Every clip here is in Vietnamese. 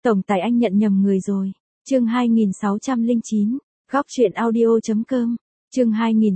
Tổng tài anh nhận nhầm người rồi. Chương 2609, góc truyện audio.com. Chương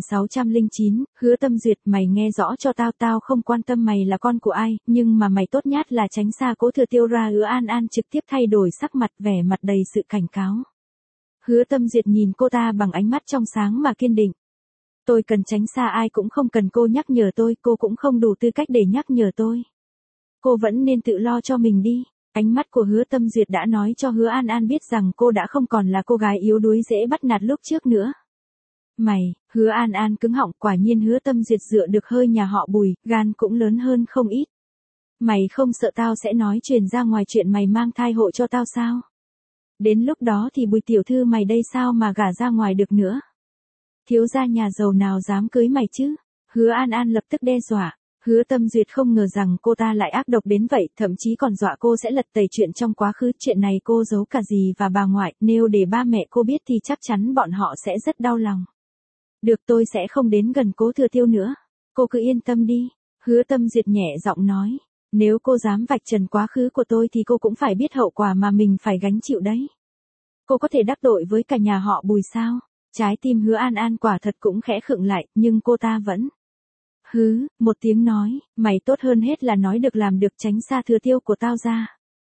2609, Hứa Tâm Duyệt, mày nghe rõ cho tao, tao không quan tâm mày là con của ai, nhưng mà mày tốt nhất là tránh xa Cố Thừa Tiêu ra. Hứa An An trực tiếp thay đổi sắc mặt, vẻ mặt đầy sự cảnh cáo. Hứa Tâm Duyệt nhìn cô ta bằng ánh mắt trong sáng mà kiên định. Tôi cần tránh xa ai cũng không cần cô nhắc nhở tôi, cô cũng không đủ tư cách để nhắc nhở tôi. Cô vẫn nên tự lo cho mình đi. Ánh mắt của Hứa Tâm Duyệt đã nói cho Hứa An An biết rằng cô đã không còn là cô gái yếu đuối dễ bắt nạt lúc trước nữa. Mày, Hứa An An cứng họng, quả nhiên Hứa Tâm Duyệt dựa được hơi nhà họ Bùi, gan cũng lớn hơn không ít. Mày không sợ tao sẽ nói truyền ra ngoài chuyện mày mang thai hộ cho tao sao? Đến lúc đó thì Bùi tiểu thư mày đây sao mà gả ra ngoài được nữa? Thiếu gia nhà giàu nào dám cưới mày chứ? Hứa An An lập tức đe dọa. Hứa Tâm Duyệt không ngờ rằng cô ta lại ác độc đến vậy, thậm chí còn dọa cô sẽ lật tẩy chuyện trong quá khứ. Chuyện này cô giấu cả dì và bà ngoại, nếu để ba mẹ cô biết thì chắc chắn bọn họ sẽ rất đau lòng. Được, tôi sẽ không đến gần Cố Thừa Tiêu nữa. Cô cứ yên tâm đi. Hứa Tâm Duyệt nhẹ giọng nói. Nếu cô dám vạch trần quá khứ của tôi thì cô cũng phải biết hậu quả mà mình phải gánh chịu đấy. Cô có thể đắc tội với cả nhà họ Bùi sao? Trái tim Hứa An An quả thật cũng khẽ khựng lại, nhưng cô ta vẫn một tiếng nói, mày tốt hơn hết là nói được làm được, tránh xa Thừa Tiêu của tao ra.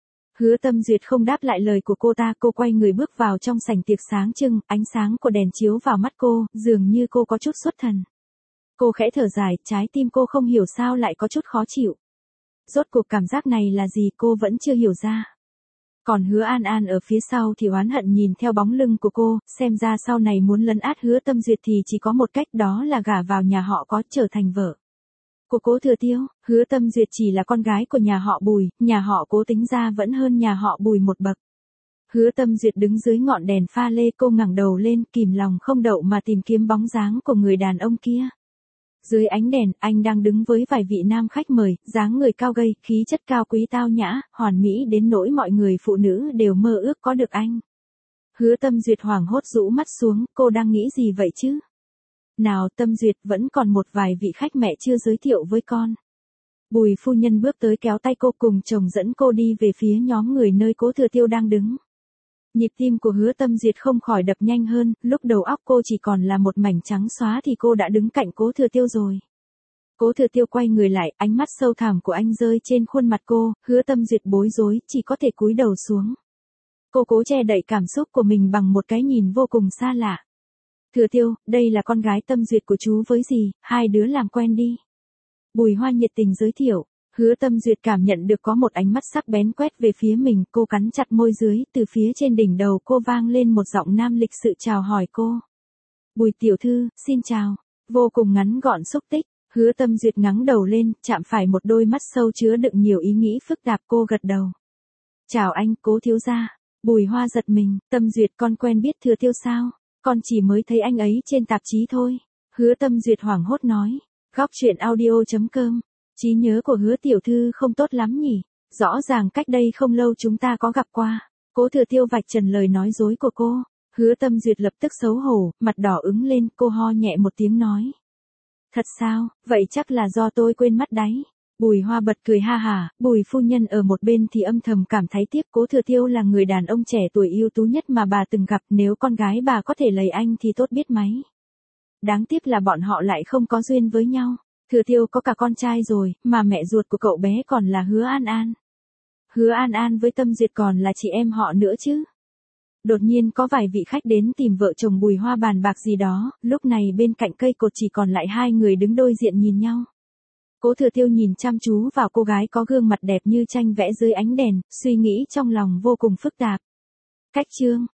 Hứa Tâm Duyệt không đáp lại lời của cô ta, cô quay người bước vào trong sảnh tiệc sáng trưng, ánh sáng của đèn chiếu vào mắt cô, dường như cô có chút xuất thần. Cô khẽ thở dài, trái tim cô không hiểu sao lại có chút khó chịu. Rốt cuộc cảm giác này là gì cô vẫn chưa hiểu ra. Còn Hứa An An ở phía sau thì oán hận nhìn theo bóng lưng của cô, xem ra sau này muốn lấn át Hứa Tâm Duyệt thì chỉ có một cách, đó là gả vào nhà họ Có, trở thành vợ của Cố Thừa Tiêu. Hứa Tâm Duyệt chỉ là con gái của nhà họ Bùi, nhà họ Cố tính ra vẫn hơn nhà họ Bùi một bậc. Hứa Tâm Duyệt đứng dưới ngọn đèn pha lê, cô ngẩng đầu lên, kìm lòng không đậu mà tìm kiếm bóng dáng của người đàn ông kia. Dưới ánh đèn, anh đang đứng với vài vị nam khách mời, dáng người cao gầy, khí chất cao quý tao nhã, hoàn mỹ đến nỗi mọi người phụ nữ đều mơ ước có được anh. Hứa Tâm Duyệt hoảng hốt rũ mắt xuống, cô đang nghĩ gì vậy chứ? Nào Tâm Duyệt, vẫn còn một vài vị khách mẹ chưa giới thiệu với con. Bùi phu nhân bước tới kéo tay cô, cùng chồng dẫn cô đi về phía nhóm người nơi Cố Thừa Tiêu đang đứng. Nhịp tim của Hứa Tâm Duyệt không khỏi đập nhanh hơn, lúc đầu óc cô chỉ còn là một mảnh trắng xóa thì cô đã đứng cạnh Cố Thừa Tiêu rồi. Cố Thừa Tiêu quay người lại, ánh mắt sâu thẳm của anh rơi trên khuôn mặt cô, Hứa Tâm Duyệt bối rối, chỉ có thể cúi đầu xuống. Cô cố che đậy cảm xúc của mình bằng một cái nhìn vô cùng xa lạ. Thừa Tiêu, đây là con gái Tâm Duyệt của chú với dì, hai đứa làm quen đi. Bùi Hoa nhiệt tình giới thiệu. Hứa Tâm Duyệt cảm nhận được có một ánh mắt sắc bén quét về phía mình, cô cắn chặt môi dưới, từ phía trên đỉnh đầu cô vang lên một giọng nam lịch sự chào hỏi cô. Bùi tiểu thư, xin chào. Vô cùng ngắn gọn xúc tích. Hứa Tâm Duyệt ngẩng đầu lên, chạm phải một đôi mắt sâu chứa đựng nhiều ý nghĩ phức tạp, cô gật đầu. Chào anh, Cố thiếu gia. Bùi Hoa giật mình, Tâm Duyệt, con quen biết Thừa Tiêu sao? Con chỉ mới thấy anh ấy trên tạp chí thôi. Hứa Tâm Duyệt hoảng hốt nói. Góc truyện audio.com. Trí nhớ của Hứa tiểu thư không tốt lắm nhỉ? Rõ ràng cách đây không lâu chúng ta có gặp qua. Cố Thừa Tiêu vạch trần lời nói dối của cô. Hứa Tâm Duyệt lập tức xấu hổ, mặt đỏ ửng lên, cô ho nhẹ một tiếng nói. Thật sao, vậy chắc là do tôi quên mất đấy. Bùi Hoa bật cười ha hả, Bùi phu nhân ở một bên thì âm thầm cảm thấy tiếc. Cố Thừa Tiêu là người đàn ông trẻ tuổi ưu tú nhất mà bà từng gặp, nếu con gái bà có thể lấy anh thì tốt biết mấy. Đáng tiếc là bọn họ lại không có duyên với nhau. Thừa Tiêu có cả con trai rồi, mà mẹ ruột của cậu bé còn là Hứa An An. Hứa An An với Tâm Duyệt còn là chị em họ nữa chứ. Đột nhiên có vài vị khách đến tìm vợ chồng Bùi Hoa bàn bạc gì đó, lúc này bên cạnh cây cột chỉ còn lại hai người đứng đôi diện nhìn nhau. Cố Thừa Tiêu nhìn chăm chú vào cô gái có gương mặt đẹp như tranh vẽ dưới ánh đèn, suy nghĩ trong lòng vô cùng phức tạp. Cách chương